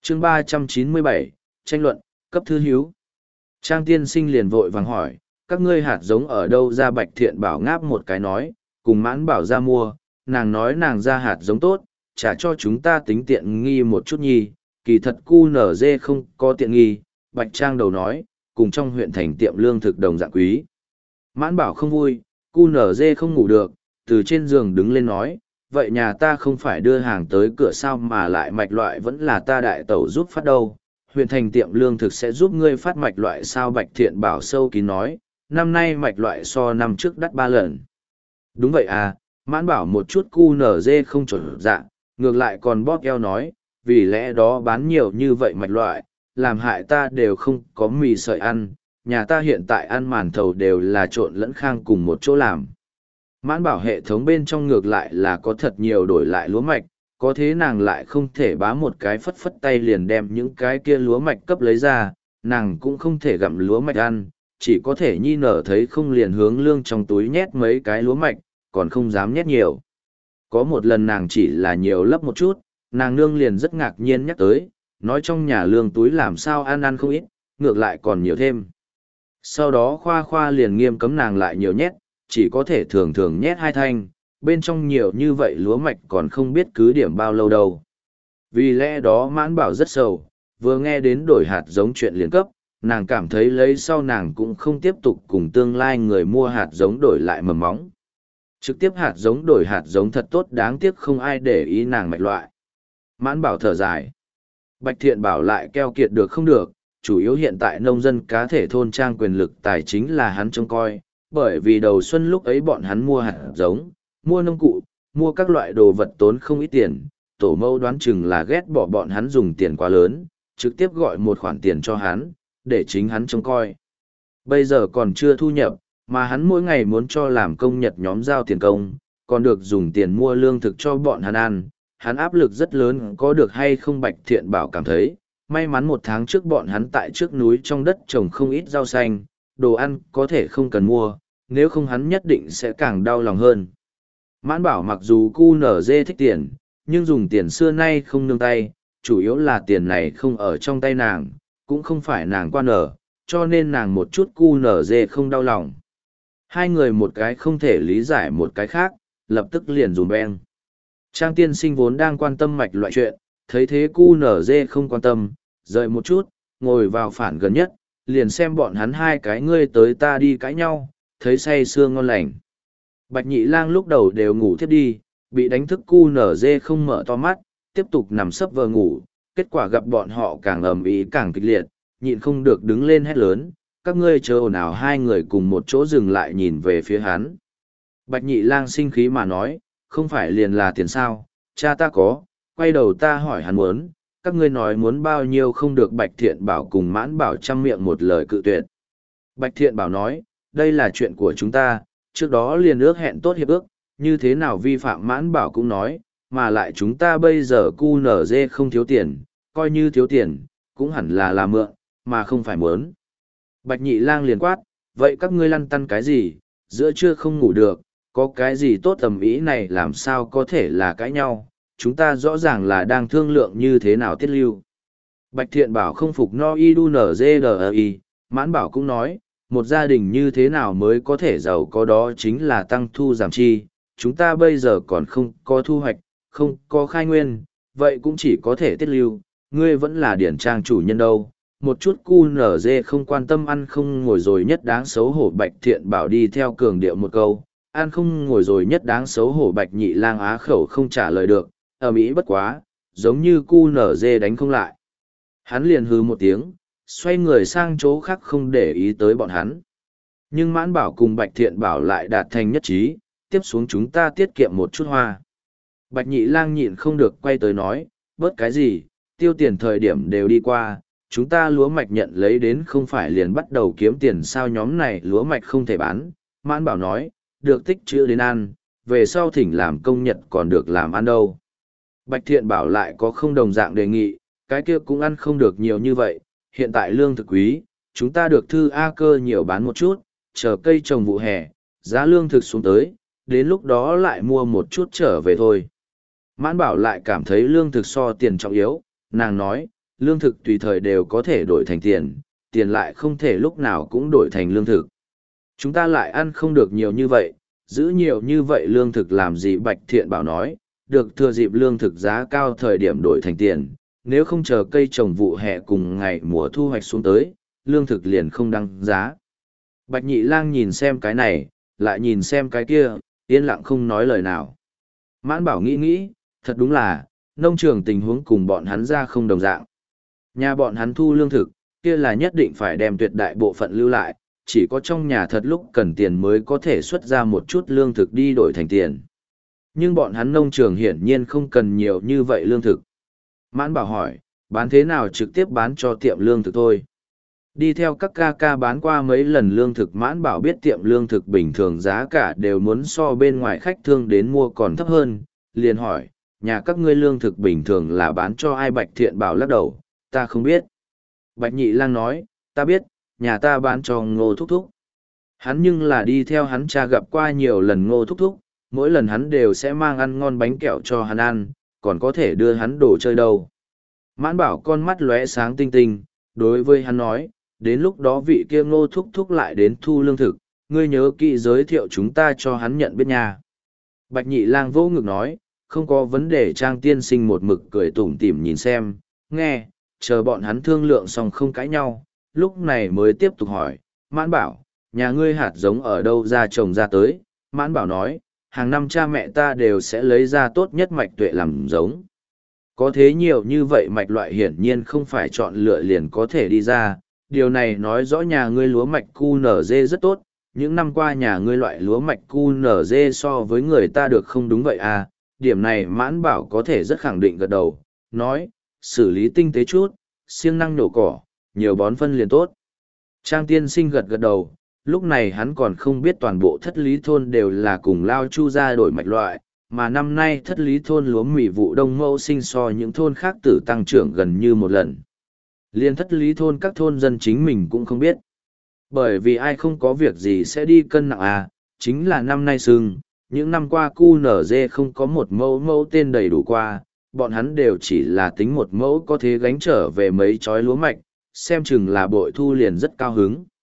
chương 397, tranh luận, cấp thư hiếu. Trang tiên sinh liền vội vàng hỏi, các ngươi hạt giống ở đâu ra? Bạch Thiện Bảo ngáp một cái nói, cùng Mãn Bảo ra mua, nàng nói nàng ra hạt giống tốt, trả cho chúng ta tính tiện nghi một chút nhi, kỳ thật QNZ không có tiện nghi. Bạch Trang đầu nói, cùng trong huyện thành tiệm lương thực đồng dạng quý. Mãn Bảo không vui, QNZ không ngủ được, từ trên giường đứng lên nói, vậy nhà ta không phải đưa hàng tới cửa sao mà lại mạch loại vẫn là ta đại tẩu giúp phát đâu, huyện thành tiệm lương thực sẽ giúp ngươi phát mạch loại sao? Bạch Thiện Bảo sâu kín nói, năm nay mạch loại so năm trước đắt 3 lần. Đúng vậy à, Mãn Bảo một chút QNZ không chuẩn dạ, ngược lại còn bóp eo nói, vì lẽ đó bán nhiều như vậy mạch loại, làm hại ta đều không có mì sợi ăn, nhà ta hiện tại ăn màn thầu đều là trộn lẫn khang cùng một chỗ làm. Mãn Bảo hệ thống bên trong ngược lại là có thật nhiều đổi lại lúa mạch, có thế nàng lại không thể bá một cái phất phất tay liền đem những cái kia lúa mạch cấp lấy ra, nàng cũng không thể gặm lúa mạch ăn, chỉ có thể nhi nở thấy không liền hướng lương trong túi nhét mấy cái lúa mạch, còn không dám nhét nhiều. Có một lần nàng chỉ là nhiều lấp một chút, nàng nương liền rất ngạc nhiên nhắc tới, nói trong nhà lương túi làm sao ăn không ít, ngược lại còn nhiều thêm. Sau đó khoa khoa liền nghiêm cấm nàng lại nhiều nhét, chỉ có thể thường thường nhét 2 thanh, bên trong nhiều như vậy lúa mạch còn không biết cứ điểm bao lâu đâu. Vì lẽ đó Mãn Bảo rất sầu, vừa nghe đến đổi hạt giống chuyện liền cấp, nàng cảm thấy lấy sau nàng cũng không tiếp tục cùng tương lai người mua hạt giống đổi lại mầm móng. Trực tiếp hạt giống đổi hạt giống thật tốt, đáng tiếc không ai để ý nàng mạch loại. Mãn Bảo thở dài. Bạch Thiện Bảo lại keo kiệt được không được, chủ yếu hiện tại nông dân cá thể thôn trang quyền lực tài chính là hắn trông coi, bởi vì đầu xuân lúc ấy bọn hắn mua hạt giống, mua nông cụ, mua các loại đồ vật tốn không ít tiền, tổ mẫu đoán chừng là ghét bỏ bọn hắn dùng tiền quá lớn, trực tiếp gọi một khoản tiền cho hắn, để chính hắn trông coi. Bây giờ còn chưa thu nhập, mà hắn mỗi ngày muốn cho làm công nhật nhóm giao tiền công, còn được dùng tiền mua lương thực cho bọn hắn ăn, hắn áp lực rất lớn, có được hay không? Bạch Thiện Bảo cảm thấy, may mắn 1 tháng trước bọn hắn tại trước núi trong đất trồng không ít rau xanh, đồ ăn có thể không cần mua, nếu không hắn nhất định sẽ càng đau lòng hơn. Mãn Bảo mặc dù QNZ thích tiền, nhưng dùng tiền xưa nay không nương tay, chủ yếu là tiền này không ở trong tay nàng, cũng không phải nàng qua nở, cho nên nàng một chút QNZ không đau lòng. Hai người một cái không thể lý giải một cái khác, lập tức liền dùm beng. Trang tiên sinh vốn đang quan tâm mạch loại chuyện, thấy thế QNZ không quan tâm, rời một chút, ngồi vào phản gần nhất, liền xem bọn hắn hai cái ngươi tới ta đi cãi nhau, thấy say sưa ngon lành. Bạch Nhị Lang lúc đầu đều ngủ thiếp đi, bị đánh thức QNZ không mở to mắt, tiếp tục nằm sấp vờ ngủ, kết quả gặp bọn họ càng ầm ĩ càng kịch liệt, nhịn không được đứng lên hét lớn, các ngươi chờ ồn ào. Hai người cùng một chỗ dừng lại nhìn về phía hắn. Bạch Nhị Lang sinh khí mà nói, không phải liền là tiền sao, cha ta có, quay đầu ta hỏi hắn muốn, các ngươi nói muốn bao nhiêu không được. Bạch Thiện Bảo cùng Mãn Bảo chăm miệng một lời cự tuyệt. Bạch Thiện Bảo nói, đây là chuyện của chúng ta, trước đó liền ước hẹn tốt hiệp ước, như thế nào vi phạm? Mãn Bảo cũng nói, mà lại chúng ta bây giờ QNZ không thiếu tiền, coi như thiếu tiền, cũng hẳn là mượn, mà không phải muốn. Bạch Nhị Lang liền quát, vậy các ngươi lăn tăn cái gì, giữa trưa không ngủ được, có cái gì tốt tầm ý này làm sao có thể là cãi nhau, chúng ta rõ ràng là đang thương lượng như thế nào tiết lưu. Bạch Thiện Bảo không phục no y đu nở dê đờ y, Mãn Bảo cũng nói, một gia đình như thế nào mới có thể giàu có, đó chính là tăng thu giảm chi, chúng ta bây giờ còn không có thu hoạch, không có khai nguyên, vậy cũng chỉ có thể tiết lưu, ngươi vẫn là điển trang chủ nhân đâu. Một chút QNZ không quan tâm ăn không ngồi rồi nhất đáng xấu hổ. Bạch Thiện Bảo đi theo cường điệu một câu, ăn không ngồi rồi nhất đáng xấu hổ. Bạch Nhị Lang á khẩu không trả lời được, ở Mỹ bất quá, giống như QNZ đánh không lại. Hắn liền hừ một tiếng, xoay người sang chỗ khác không để ý tới bọn hắn. Nhưng Mãn Bảo cùng Bạch Thiện Bảo lại đạt thành nhất trí, tiếp xuống chúng ta tiết kiệm một chút hoa. Bạch Nhị Lang nhịn không được quay tới nói, bớt cái gì, tiêu tiền thời điểm đều đi qua, chúng ta lúa mạch nhận lấy đến không phải liền bắt đầu kiếm tiền sao? Nhóm này lúa mạch không thể bán. Mãn Bảo nói, được tích trữ đến ăn, về sau thỉnh làm công nhật còn được làm ăn đâu. Bạch Thiện Bảo lại có không đồng dạng đề nghị, cái kia cũng ăn không được nhiều như vậy, hiện tại lương thực quý, chúng ta được thư A cơ nhiều bán một chút, chờ cây trồng vụ hè, giá lương thực xuống tới, đến lúc đó lại mua một chút trở về thôi. Mãn Bảo lại cảm thấy lương thực so tiền trọng yếu, nàng nói, lương thực tùy thời đều có thể đổi thành tiền, tiền lại không thể lúc nào cũng đổi thành lương thực. Chúng ta lại ăn không được nhiều như vậy, giữ nhiều như vậy lương thực làm gì? Bạch Thiện Bảo nói, được thừa dịp lương thực giá cao thời điểm đổi thành tiền, nếu không chờ cây trồng vụ hè cùng ngày mùa thu hoạch xuống tới, lương thực liền không đăng giá. Bạch Nhị Lang nhìn xem cái này, lại nhìn xem cái kia, yên lặng không nói lời nào. Mãn Bảo nghĩ nghĩ, thật đúng là, nông trường tình huống cùng bọn hắn ra không đồng dạng. Nhà bọn hắn thu lương thực, kia là nhất định phải đem tuyệt đại bộ phận lưu lại, chỉ có trong nhà thật lúc cần tiền mới có thể xuất ra một chút lương thực đi đổi thành tiền. Nhưng bọn hắn nông trường hiển nhiên không cần nhiều như vậy lương thực. Mãn Bảo hỏi, bán thế nào? Trực tiếp bán cho tiệm lương thực thôi. Đi theo các ca ca bán qua mấy lần lương thực. Mãn Bảo biết tiệm lương thực bình thường giá cả đều muốn so bên ngoài khách thương đến mua còn thấp hơn, liền hỏi, nhà các ngươi lương thực bình thường là bán cho ai? Bạch Thiện Bảo lắc đầu, ta không biết. Bạch Nhị Lang nói, ta biết, nhà ta bán cho Ngô Thúc Thúc. Hắn nhưng là đi theo hắn cha gặp qua nhiều lần Ngô Thúc Thúc, mỗi lần hắn đều sẽ mang ăn ngon bánh kẹo cho hắn ăn, còn có thể đưa hắn đồ chơi đâu. Mãn Bảo con mắt lóe sáng tinh tinh, đối với hắn nói, đến lúc đó vị kia Ngô Thúc Thúc lại đến thu lương thực, ngươi nhớ kỹ giới thiệu chúng ta cho hắn nhận biết nha. Bạch Nhị Lang vỗ ngực nói, không có vấn đề. Trang tiên sinh một mực cười tủm tỉm nhìn xem, nghe, chờ bọn hắn thương lượng xong không cãi nhau, lúc này mới tiếp tục hỏi, Mãn Bảo, nhà ngươi hạt giống ở đâu ra trồng ra tới? Mãn Bảo nói, hàng năm cha mẹ ta đều sẽ lấy ra tốt nhất mạch tuệ làm giống. Có thế nhiều như vậy mạch loại hiển nhiên không phải chọn lựa liền có thể đi ra, điều này nói rõ nhà ngươi lúa mạch QNZ rất tốt, những năm qua nhà ngươi loại lúa mạch QNZ so với người ta được không? Đúng vậy à, điểm này Mãn Bảo có thể rất khẳng định gật đầu, nói, xử lý tinh tế chút, siêng năng nhổ cỏ, nhiều bón phân liền tốt. Trang tiên sinh gật gật đầu, lúc này hắn còn không biết toàn bộ thất lý thôn đều là cùng Lao Chu ra đổi mạch loại, mà năm nay thất lý thôn lúa mì vụ đông mẫu sinh so những thôn khác tử tăng trưởng gần như một lần. Liên thất lý thôn các thôn dân chính mình cũng không biết. Bởi vì ai không có việc gì sẽ đi cân nặng à, chính là năm nay sưng, những năm qua QNZ không có một mẫu tên đầy đủ qua, bọn hắn đều chỉ là tính một mẫu có thể gánh trở về mấy chói lúa mạch, xem chừng là bội thu liền rất cao hứng.